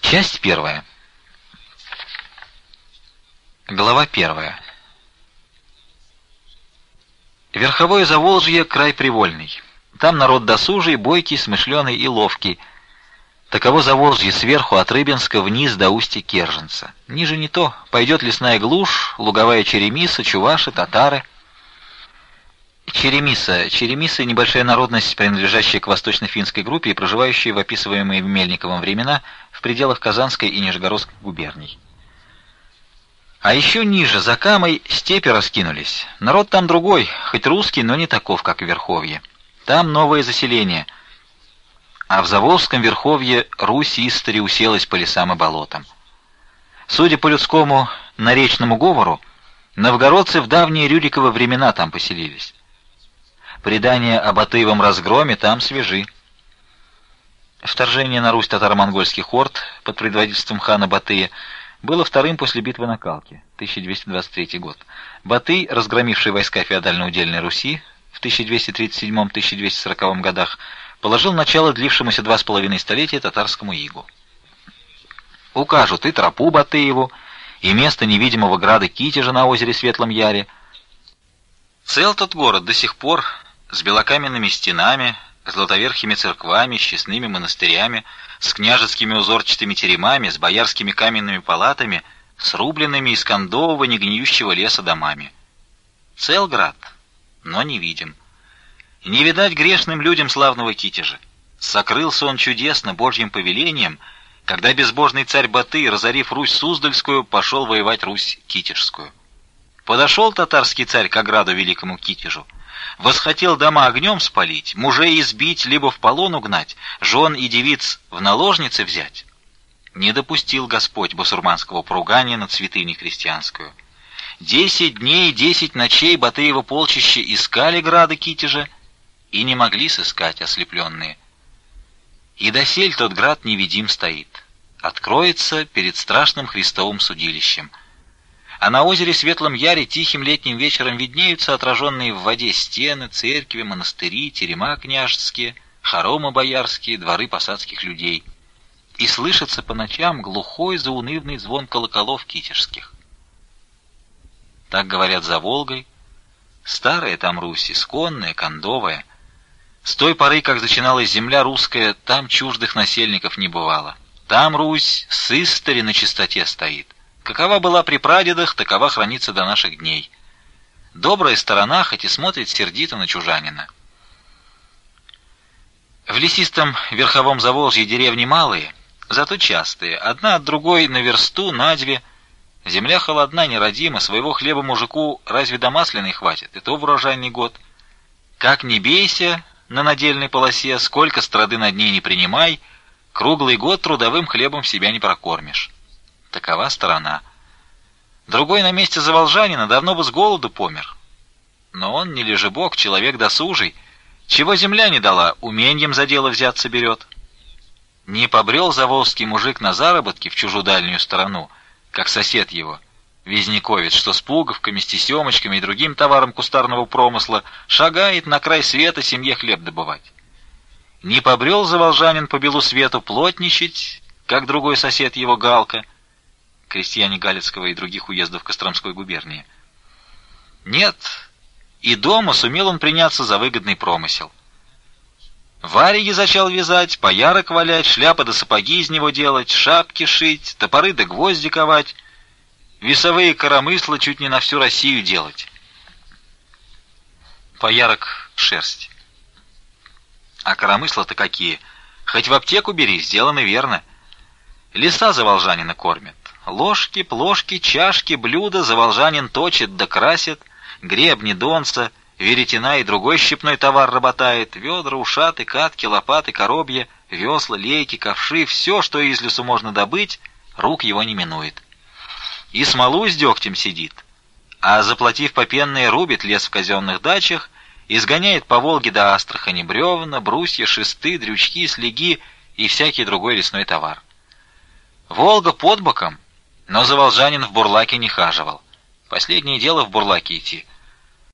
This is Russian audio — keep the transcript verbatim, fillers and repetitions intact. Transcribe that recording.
Часть первая. Глава первая. Верховое Заволжье — край привольный. Там народ досужий, бойкий, смышленый и ловкий. Таково Заволжье сверху от Рыбинска вниз до устья Керженца. Ниже не то. Пойдет лесная глушь, луговая Черемиса, чуваши, татары. Черемиса. Черемисы — небольшая народность, принадлежащая к восточно-финской группе и проживающая в описываемые Мельниковым времена в пределах Казанской и Нижегородской губерний. А еще ниже, за Камой, степи раскинулись. Народ там другой, хоть русский, но не таков, как в Верховье. Там новое заселение. А в Заволжском Верховье Русь истори уселась по лесам и болотам. Судя по людскому наречному говору, новгородцы в давние Рюриковы времена там поселились. Предания об Батыевом разгроме там свежи. Вторжение на Русь татаро-монгольских орд под предводительством хана Батыя было вторым после битвы на Калке, тысяча двести двадцать третий год. Батый, разгромивший войска феодально-удельной Руси в тысяча двести тридцать седьмом — тысяча двести сороковом годах, положил начало длившемуся два с половиной столетия татарскому игу. Укажут и тропу Батыеву, и место невидимого града Китежа на озере Светлом Яре. Цел тот город до сих пор, с белокаменными стенами, златоверхими церквами, с честными монастырями, с княжескими узорчатыми теремами, с боярскими каменными палатами, с рубленными из кондового негниющего леса домами. Цел град, но не видим. Не видать грешным людям славного Китежа. Сокрылся он чудесно Божьим повелением, когда безбожный царь Батый, разорив Русь Суздальскую, пошел воевать Русь Китежскую. Подошел татарский царь к ограду великому Китежу, восхотел дома огнем спалить, мужей избить, либо в полон угнать, жен и девиц в наложницы взять. Не допустил Господь басурманского поругания над святыней христианскую. Десять дней и десять ночей Батыево полчище искали града Китежа и не могли сыскать ослепленные. И досель тот град невидим стоит, откроется перед страшным Христовым судилищем. А на озере Светлом Яре тихим летним вечером виднеются отраженные в воде стены, церкви, монастыри, терема княжеские, хоромы боярские, дворы посадских людей. И слышится по ночам глухой заунывный звон колоколов китежских. Так говорят за Волгой. Старая там Русь, исконная, кондовая. С той поры, как зачиналась земля русская, там чуждых насельников не бывало. Там Русь с истори на чистоте стоит. Какова была при прадедах, такова хранится до наших дней. Добрая сторона, хоть и смотрит сердито на чужанина. В лесистом верховом Заволжье деревни малые, зато частые, одна от другой на версту, на две. Земля холодна, нерадима, своего хлеба мужику разве до масляной хватит, и то в урожайный год. Как ни бейся на надельной полосе, сколько страды над ней не принимай, круглый год трудовым хлебом себя не прокормишь. Такова сторона. Другой на месте заволжанина давно бы с голоду помер. Но он не лежебок, человек досужий. Чего земля не дала, уменьем за дело взяться берет. Не побрел заволжский мужик на заработки в чужую дальнюю сторону, как сосед его, визняковец, что с пуговками, с тесемочками и другим товаром кустарного промысла шагает на край света семье хлеб добывать. Не побрел заволжанин по белу свету плотничать, как другой сосед его Галка, крестьяне Галицкого и других уездов Костромской губернии. Нет, и дома сумел он приняться за выгодный промысел. Варяги зачал вязать, поярок валять, шляпы да сапоги из него делать, шапки шить, топоры да гвозди ковать, весовые коромысла чуть не на всю Россию делать. Поярок — шерсть. А коромысла-то какие? Хоть в аптеку бери, сделано верно. Леса заволжанина кормят. Ложки, плошки, чашки, блюда заволжанин точит да красит, гребни, донца, веретена и другой щепной товар работает, ведра, ушаты, катки, лопаты, коробья, весла, лейки, ковши, все, что из лесу можно добыть, рук его не минует. И смолу с дегтем сидит, а заплатив попенные, рубит лес в казенных дачах, изгоняет по Волге до Астрахани бревна, брусья, шесты, дрючки, слеги и всякий другой лесной товар. Волга под боком, но заволжанин в бурлаке не хаживал. Последнее дело в бурлаке идти.